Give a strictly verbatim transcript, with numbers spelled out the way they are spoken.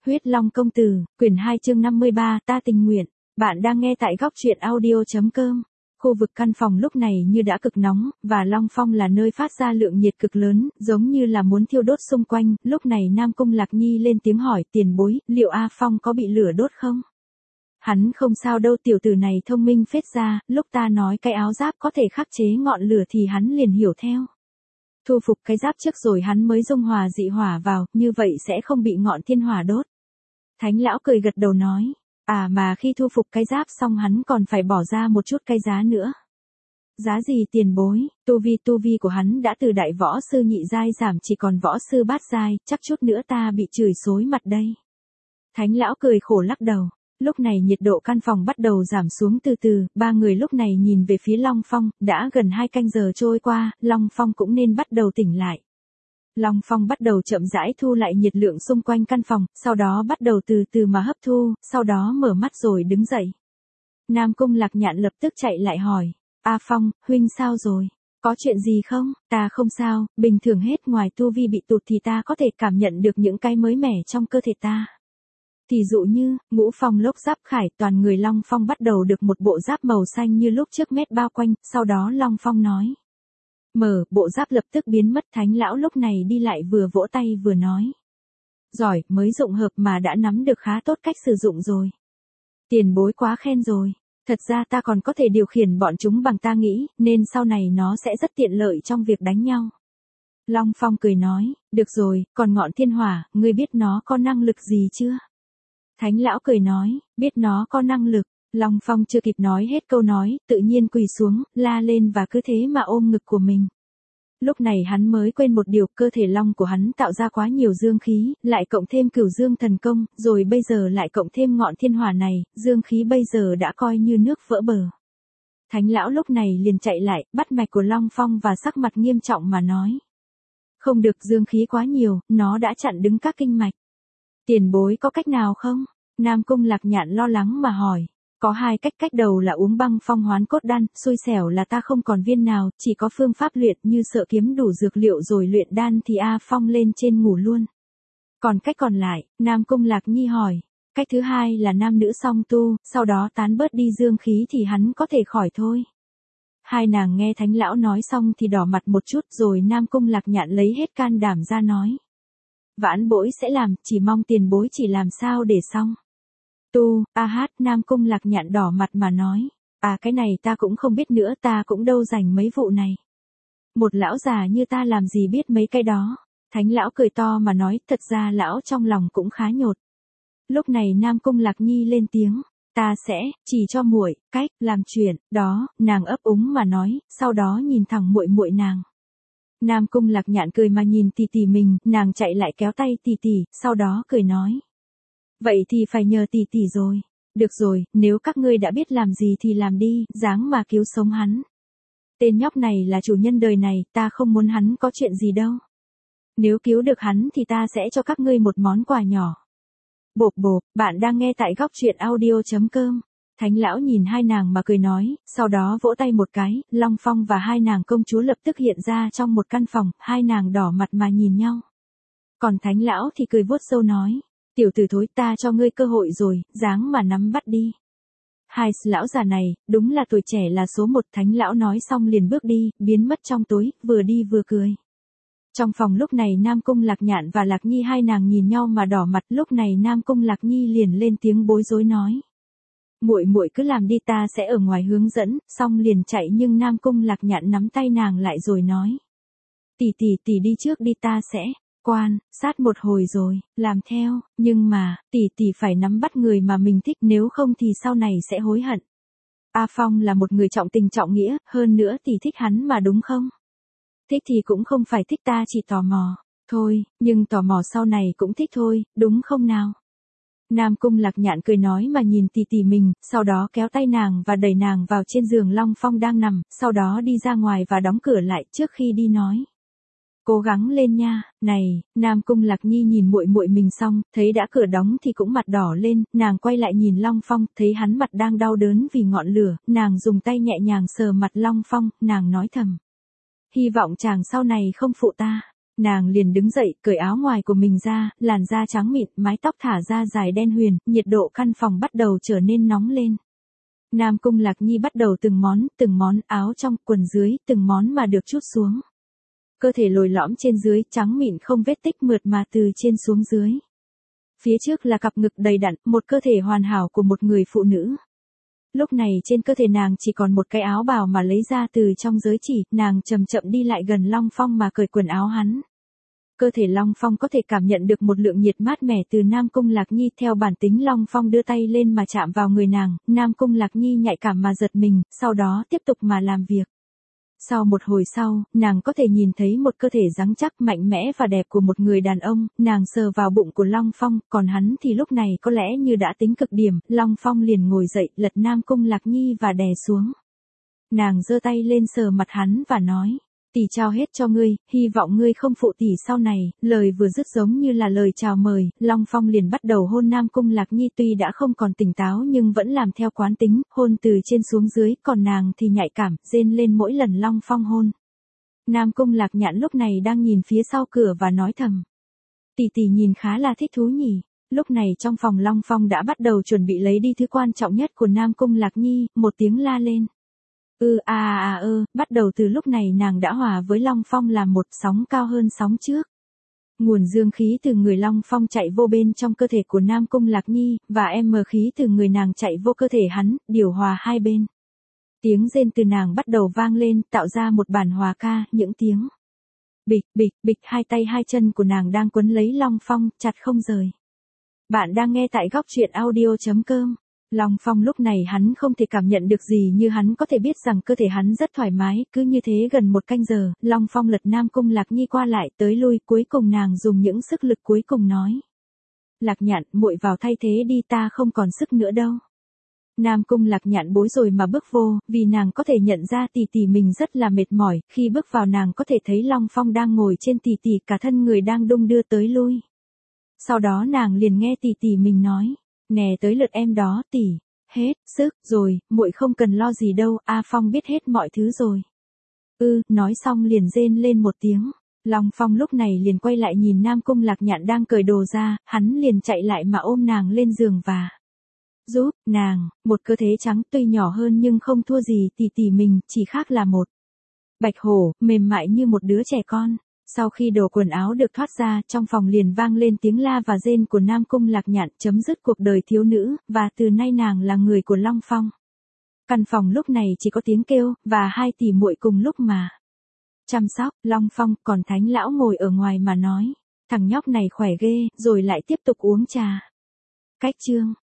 Huyết Long công tử, quyển hai chương năm mươi ba, ta tình nguyện. Bạn đang nghe tại góc truyện audio.com. Khu vực căn phòng lúc này như đã cực nóng, và Long Phong là nơi phát ra lượng nhiệt cực lớn, giống như là muốn thiêu đốt xung quanh. Lúc này Nam Cung Lạc Nhi lên tiếng hỏi, tiền bối, liệu A Phong có bị lửa đốt không? Hắn không sao đâu, tiểu tử này thông minh phết ra, lúc ta nói cái áo giáp có thể khắc chế ngọn lửa thì hắn liền hiểu theo. Thu phục cái giáp trước rồi hắn mới dung hòa dị hỏa vào, như vậy sẽ không bị ngọn thiên hỏa đốt. Thánh lão cười gật đầu nói, à mà khi thu phục cái giáp xong hắn còn phải bỏ ra một chút cái giá nữa. Giá gì tiền bối? Tu vi tu vi của hắn đã từ đại võ sư nhị giai giảm chỉ còn võ sư bát giai, chắc chút nữa ta bị chửi xối mặt đây. Thánh lão cười khổ lắc đầu. Lúc này nhiệt độ căn phòng bắt đầu giảm xuống từ từ, ba người lúc này nhìn về phía Long Phong, đã gần hai canh giờ trôi qua, Long Phong cũng nên bắt đầu tỉnh lại. Long Phong bắt đầu chậm rãi thu lại nhiệt lượng xung quanh căn phòng, sau đó bắt đầu từ từ mà hấp thu, sau đó mở mắt rồi đứng dậy. Nam Cung Lạc Nhạn lập tức chạy lại hỏi, A Phong, huynh sao rồi? Có chuyện gì không? Ta không sao, bình thường hết, ngoài tu vi bị tụt thì ta có thể cảm nhận được những cái mới mẻ trong cơ thể ta. Thì dụ như, ngũ phong lốc giáp khải, toàn người Long Phong bắt đầu được một bộ giáp màu xanh như lúc trước mét bao quanh, sau đó Long Phong nói. Mở, bộ giáp lập tức biến mất. Thánh lão lúc này đi lại vừa vỗ tay vừa nói. Giỏi, mới dụng hợp mà đã nắm được khá tốt cách sử dụng rồi. Tiền bối quá khen rồi. Thật ra ta còn có thể điều khiển bọn chúng bằng ta nghĩ, nên sau này nó sẽ rất tiện lợi trong việc đánh nhau. Long Phong cười nói, được rồi, còn ngọn thiên hỏa, ngươi biết nó có năng lực gì chưa? Thánh lão cười nói, biết nó có năng lực. Long Phong chưa kịp nói hết câu nói, tự nhiên quỳ xuống, la lên và cứ thế mà ôm ngực của mình. Lúc này hắn mới quên một điều, cơ thể long của hắn tạo ra quá nhiều dương khí, lại cộng thêm cửu dương thần công, rồi bây giờ lại cộng thêm ngọn thiên hỏa này, dương khí bây giờ đã coi như nước vỡ bờ. Thánh lão lúc này liền chạy lại, bắt mạch của Long Phong và sắc mặt nghiêm trọng mà nói. Không được, dương khí quá nhiều, nó đã chặn đứng các kinh mạch. Tiền bối có cách nào không? Nam Cung Lạc Nhạn lo lắng mà hỏi. Có hai cách, cách đầu là uống băng phong hoán cốt đan, xui xẻo là ta không còn viên nào, chỉ có phương pháp luyện, như sợ kiếm đủ dược liệu rồi luyện đan thì A Phong lên trên ngủ luôn. Còn cách còn lại, Nam Cung Lạc Nhi hỏi. Cách thứ hai là nam nữ song tu, sau đó tán bớt đi dương khí thì hắn có thể khỏi thôi. Hai nàng nghe thánh lão nói xong thì đỏ mặt một chút, rồi Nam Cung Lạc Nhạn lấy hết can đảm ra nói. Vãn bối sẽ làm, chỉ mong tiền bối chỉ làm sao để xong. Tu, a hát, Nam Cung Lạc Nhạn đỏ mặt mà nói. À cái này ta cũng không biết nữa, ta cũng đâu rành mấy vụ này. Một lão già như ta làm gì biết mấy cái đó. Thánh lão cười to mà nói, thật ra lão trong lòng cũng khá nhột. Lúc này Nam Cung Lạc Nhi lên tiếng. Ta sẽ, chỉ cho muội, cách, làm chuyện, đó, nàng ấp úng mà nói, sau đó nhìn thẳng muội muội nàng. Nam Cung Lạc Nhạn cười mà nhìn tỷ tỷ mình, nàng chạy lại kéo tay tỷ tỷ, sau đó cười nói. Vậy thì phải nhờ tỷ tỷ rồi. Được rồi, nếu các ngươi đã biết làm gì thì làm đi, dáng mà cứu sống hắn. Tên nhóc này là chủ nhân đời này, ta không muốn hắn có chuyện gì đâu. Nếu cứu được hắn thì ta sẽ cho các ngươi một món quà nhỏ. Bộp bộp, bạn đang nghe tại góc truyện audio.com. Thánh lão nhìn hai nàng mà cười nói, sau đó vỗ tay một cái, Long Phong và hai nàng công chúa lập tức hiện ra trong một căn phòng, hai nàng đỏ mặt mà nhìn nhau. Còn thánh lão thì cười vuốt râu nói, tiểu tử thối, ta cho ngươi cơ hội rồi, dáng mà nắm bắt đi. Hai lão già này, đúng là tuổi trẻ là số một. Thánh lão nói xong liền bước đi, biến mất trong tối, vừa đi vừa cười. Trong phòng lúc này Nam Cung Lạc Nhạn và Lạc Nhi hai nàng nhìn nhau mà đỏ mặt, lúc này Nam Cung Lạc Nhi liền lên tiếng bối rối nói. Muội muội cứ làm đi, ta sẽ ở ngoài hướng dẫn, xong liền chạy, nhưng Nam Cung Lạc Nhạn nắm tay nàng lại rồi nói. Tỷ tỷ tỷ đi trước đi, ta sẽ, quan, sát một hồi rồi, làm theo, nhưng mà, tỷ tỷ phải nắm bắt người mà mình thích, nếu không thì sau này sẽ hối hận. A Phong là một người trọng tình trọng nghĩa, hơn nữa tỷ thích hắn mà đúng không? Thích thì cũng không phải thích, ta chỉ tò mò, thôi, nhưng tò mò sau này cũng thích thôi, đúng không nào? Nam Cung Lạc Nhạn cười nói mà nhìn tỷ tỷ mình, sau đó kéo tay nàng và đẩy nàng vào trên giường Long Phong đang nằm, sau đó đi ra ngoài và đóng cửa lại trước khi đi nói. Cố gắng lên nha, này, Nam Cung Lạc Nhi nhìn muội muội mình xong, thấy đã cửa đóng thì cũng mặt đỏ lên, nàng quay lại nhìn Long Phong, thấy hắn mặt đang đau đớn vì ngọn lửa, nàng dùng tay nhẹ nhàng sờ mặt Long Phong, nàng nói thầm. Hy vọng chàng sau này không phụ ta. Nàng liền đứng dậy, cởi áo ngoài của mình ra, làn da trắng mịn, mái tóc thả ra dài đen huyền, nhiệt độ căn phòng bắt đầu trở nên nóng lên. Nam Cung Lạc Nhi bắt đầu từng món, từng món, áo trong, quần dưới, từng món mà được trút xuống. Cơ thể lồi lõm trên dưới, trắng mịn không vết tích mượt mà từ trên xuống dưới. Phía trước là cặp ngực đầy đặn, một cơ thể hoàn hảo của một người phụ nữ. Lúc này trên cơ thể nàng chỉ còn một cái áo bào mà lấy ra từ trong giới chỉ, nàng chậm chậm đi lại gần Long Phong mà cởi quần áo hắn. Cơ thể Long Phong có thể cảm nhận được một lượng nhiệt mát mẻ từ Nam Cung Lạc Nhi, theo bản tính Long Phong đưa tay lên mà chạm vào người nàng, Nam Cung Lạc Nhi nhạy cảm mà giật mình, sau đó tiếp tục mà làm việc. Sau một hồi sau, nàng có thể nhìn thấy một cơ thể rắn chắc, mạnh mẽ và đẹp của một người đàn ông, nàng sờ vào bụng của Long Phong, còn hắn thì lúc này có lẽ như đã tính cực điểm, Long Phong liền ngồi dậy, lật Nam Cung Lạc Nhi và đè xuống. Nàng giơ tay lên sờ mặt hắn và nói, tỷ trao hết cho ngươi, hy vọng ngươi không phụ tỷ sau này, lời vừa dứt giống như là lời chào mời, Long Phong liền bắt đầu hôn Nam Cung Lạc Nhi, tuy đã không còn tỉnh táo nhưng vẫn làm theo quán tính, hôn từ trên xuống dưới, còn nàng thì nhạy cảm, rên lên mỗi lần Long Phong hôn. Nam Cung Lạc Nhạn lúc này đang nhìn phía sau cửa và nói thầm, tỷ tỷ nhìn khá là thích thú nhỉ. Lúc này trong phòng Long Phong đã bắt đầu chuẩn bị lấy đi thứ quan trọng nhất của Nam Cung Lạc Nhi, một tiếng la lên. Ừ à à ơ, bắt đầu từ lúc này nàng đã hòa với Long Phong làm một, sóng cao hơn sóng trước. Nguồn dương khí từ người Long Phong chạy vô bên trong cơ thể của Nam Cung Lạc Nhi, và em mờ khí từ người nàng chạy vô cơ thể hắn, điều hòa hai bên. Tiếng rên từ nàng bắt đầu vang lên, tạo ra một bản hòa ca, những tiếng bịch, bịch, bịch, hai tay hai chân của nàng đang quấn lấy Long Phong, chặt không rời. Bạn đang nghe tại góc truyện audio chấm com. Long Phong lúc này hắn không thể cảm nhận được gì, như hắn có thể biết rằng cơ thể hắn rất thoải mái, cứ như thế gần một canh giờ, Long Phong lật Nam Cung Lạc Nhi qua lại tới lui, cuối cùng nàng dùng những sức lực cuối cùng nói. Lạc Nhạn, muội vào thay thế đi, ta không còn sức nữa đâu. Nam Cung Lạc Nhạn bối rồi mà bước vô, vì nàng có thể nhận ra tỷ tỷ mình rất là mệt mỏi, khi bước vào nàng có thể thấy Long Phong đang ngồi trên tỷ tỷ, cả thân người đang đung đưa tới lui. Sau đó nàng liền nghe tỷ tỷ mình nói. Nè tới lượt em đó tỷ, hết sức rồi, muội không cần lo gì đâu, A Phong biết hết mọi thứ rồi. Ừ, nói xong liền rên lên một tiếng. Long Phong lúc này liền quay lại nhìn Nam Cung Lạc Nhạn đang cởi đồ ra, hắn liền chạy lại mà ôm nàng lên giường và giúp nàng, một cơ thể trắng tuy nhỏ hơn nhưng không thua gì tỷ tỷ mình, chỉ khác là một bạch hổ, mềm mại như một đứa trẻ con. Sau khi đồ quần áo được thoát ra, trong phòng liền vang lên tiếng la và rên của Nam Cung Lạc Nhạn, chấm dứt cuộc đời thiếu nữ, và từ nay nàng là người của Long Phong. Căn phòng lúc này chỉ có tiếng kêu, và hai tỷ muội cùng lúc mà chăm sóc, Long Phong, còn Thánh lão ngồi ở ngoài mà nói, thằng nhóc này khỏe ghê, rồi lại tiếp tục uống trà. Cách chương